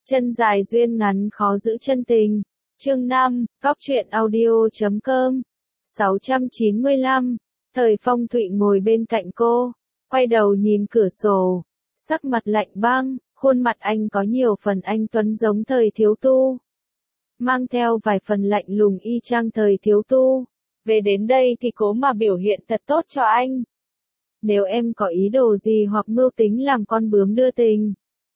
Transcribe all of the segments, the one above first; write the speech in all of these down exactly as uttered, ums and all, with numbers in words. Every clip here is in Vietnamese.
Chân dài duyên ngắn khó giữ chân tình. Chương năm, Góc truyện audio.com. sáu trăm chín mươi lăm. Thời Phong Thụy ngồi bên cạnh cô, quay đầu nhìn cửa sổ, sắc mặt lạnh băng, khuôn mặt anh có nhiều phần anh tuấn giống thời thiếu tu, mang theo vài phần lạnh lùng y chang thời thiếu tu. Về đến đây thì cố mà biểu hiện thật tốt cho anh. Nếu em có ý đồ gì hoặc mưu tính làm con bướm đưa tình,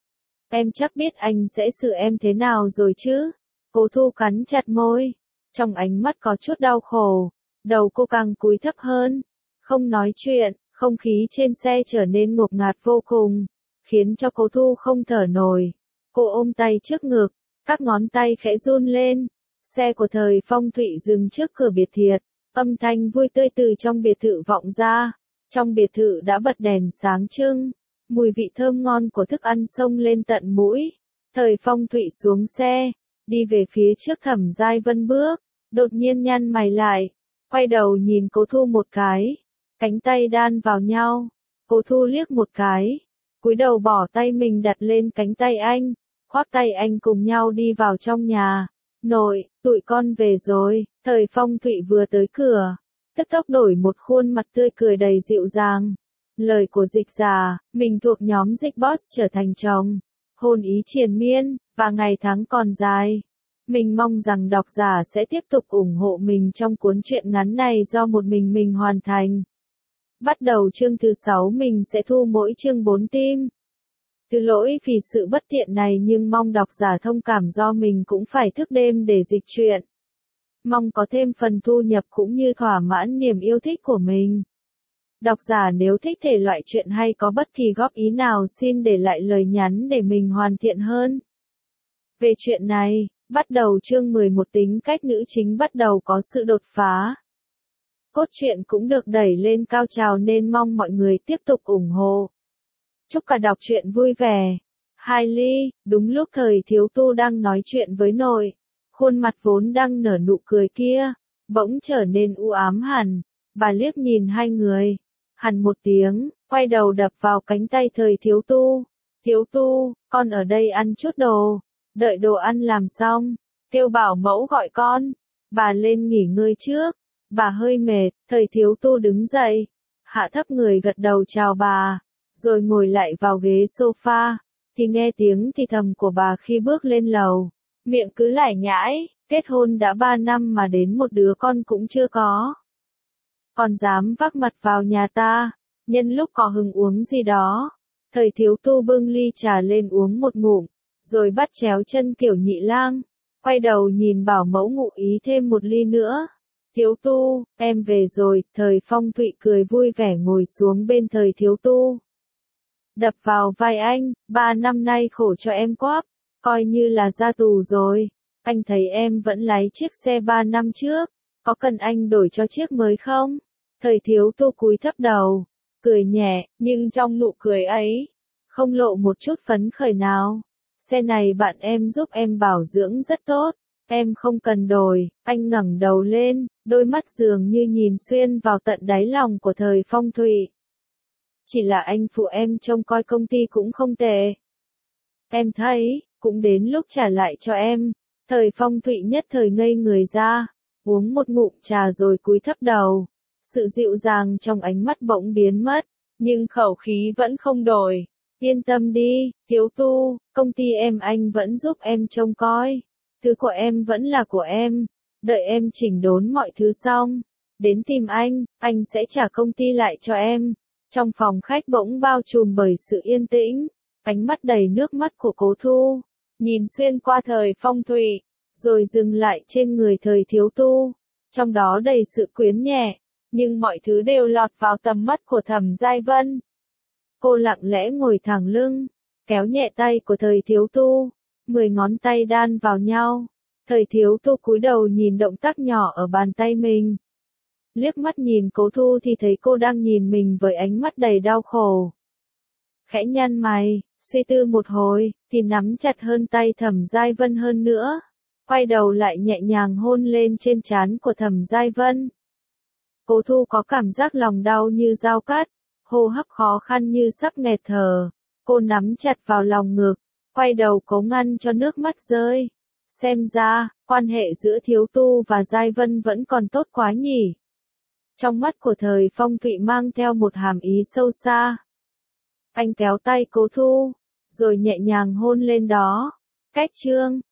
em chắc biết anh sẽ xử em thế nào rồi chứ. Cố Thu cắn chặt môi, trong ánh mắt có chút đau khổ, đầu cô càng cúi thấp hơn, không nói chuyện, không khí trên xe trở nên ngột ngạt vô cùng, khiến cho Cố Thu không thở nổi. Cô ôm tay trước ngực, các ngón tay khẽ run lên. Xe của thời Phong Thụy dừng trước cửa biệt thự, âm thanh vui tươi từ trong biệt thự vọng ra. Trong biệt thự đã bật đèn sáng trưng, mùi vị thơm ngon của thức ăn xông lên tận mũi. Thời Phong Thụy xuống xe, đi về phía trước Thẩm Giai Vân bước, đột nhiên nhăn mày lại, quay đầu nhìn Cố Thu một cái, cánh tay đan vào nhau. Cố Thu liếc một cái, cúi đầu bỏ tay mình đặt lên cánh tay anh, khoác tay anh cùng nhau đi vào trong nhà. Nội, tụi con về rồi. Thời Phong Thụy vừa tới cửa, tức tốc đổi một khuôn mặt tươi cười đầy dịu dàng. Lời của Dịch Giả, mình thuộc nhóm Dịch Boss trở thành chồng, hôn ý triền miên, và ngày tháng còn dài. Mình mong rằng độc giả sẽ tiếp tục ủng hộ mình trong cuốn truyện ngắn này do một mình mình hoàn thành. Bắt đầu chương thứ sáu mình sẽ thu mỗi chương bốn tim. Thứ lỗi vì sự bất tiện này nhưng mong độc giả thông cảm do mình cũng phải thức đêm để dịch truyện. Mong có thêm phần thu nhập cũng như thỏa mãn niềm yêu thích của mình. Độc giả nếu thích thể loại truyện hay có bất kỳ góp ý nào xin để lại lời nhắn để mình hoàn thiện hơn. Về chuyện này, bắt đầu chương mười một tính cách nữ chính bắt đầu có sự đột phá. Cốt truyện cũng được đẩy lên cao trào nên mong mọi người tiếp tục ủng hộ. Chúc cả đọc truyện vui vẻ. Hai ly, đúng lúc thời thiếu tu đang nói chuyện với nội, khuôn mặt vốn đang nở nụ cười kia, bỗng trở nên u ám hẳn. Bà liếc nhìn hai người, hằn một tiếng, quay đầu đập vào cánh tay thời thiếu tu. Thiếu tu, con ở đây ăn chút đồ, đợi đồ ăn làm xong, kêu bảo mẫu gọi con. Bà lên nghỉ ngơi trước, bà hơi mệt. Thời thiếu tu đứng dậy, hạ thấp người gật đầu chào bà, rồi ngồi lại vào ghế sofa, thì nghe tiếng thì thầm của bà khi bước lên lầu, miệng cứ lải nhải, kết hôn đã ba năm mà đến một đứa con cũng chưa có. Còn dám vác mặt vào nhà ta, nhân lúc có hứng uống gì đó. Thời thiếu tu bưng ly trà lên uống một ngụm, rồi bắt chéo chân kiểu nhị lang, quay đầu nhìn bảo mẫu ngụ ý thêm một ly nữa. Thiếu tu, em về rồi. Thời Phong Thụy cười vui vẻ ngồi xuống bên thời thiếu tu, đập vào vai anh, ba năm nay khổ cho em quá, coi như là ra tù rồi. Anh thấy em vẫn lái chiếc xe ba năm trước, có cần anh đổi cho chiếc mới không? Thời thiếu tu cúi thấp đầu, cười nhẹ, nhưng trong nụ cười ấy, không lộ một chút phấn khởi nào. Xe này bạn em giúp em bảo dưỡng rất tốt, em không cần đổi. Anh ngẩng đầu lên, đôi mắt dường như nhìn xuyên vào tận đáy lòng của thời Phong Thụy. Chỉ là anh phụ em trông coi công ty cũng không tệ. Em thấy, cũng đến lúc trả lại cho em. Thời Phong Thụy nhất thời ngây người ra, uống một ngụm trà rồi cúi thấp đầu. Sự dịu dàng trong ánh mắt bỗng biến mất, nhưng khẩu khí vẫn không đổi. Yên tâm đi, thiếu tu, công ty em anh vẫn giúp em trông coi. Thứ của em vẫn là của em. Đợi em chỉnh đốn mọi thứ xong, đến tìm anh, anh sẽ trả công ty lại cho em. Trong phòng khách bỗng bao trùm bởi sự yên tĩnh, ánh mắt đầy nước mắt của Cố Thu, nhìn xuyên qua thời Phong Thụy, rồi dừng lại trên người thời thiếu tu, trong đó đầy sự quyến nhẹ, nhưng mọi thứ đều lọt vào tầm mắt của Thẩm Giai Vân. Cô lặng lẽ ngồi thẳng lưng, kéo nhẹ tay của thời thiếu tu, mười ngón tay đan vào nhau. Thời thiếu tu cúi đầu nhìn động tác nhỏ ở bàn tay mình. Liếc mắt nhìn Cố Thu thì thấy cô đang nhìn mình với ánh mắt đầy đau khổ. Khẽ nhăn mày, suy tư một hồi, thì nắm chặt hơn tay Thẩm Giai Vân hơn nữa. Quay đầu lại nhẹ nhàng hôn lên trên trán của Thẩm Giai Vân. Cố Thu có cảm giác lòng đau như dao cắt, hô hấp khó khăn như sắp nghẹt thở. Cô nắm chặt vào lòng ngực, quay quay đầu cố ngăn cho nước mắt rơi. Xem ra, quan hệ giữa Thiếu Tu và Giai Vân vẫn còn tốt quá nhỉ. Trong mắt của Thời Phong Thụy mang theo một hàm ý sâu xa. Anh kéo tay Cố Thu, rồi nhẹ nhàng hôn lên đó. Cách chương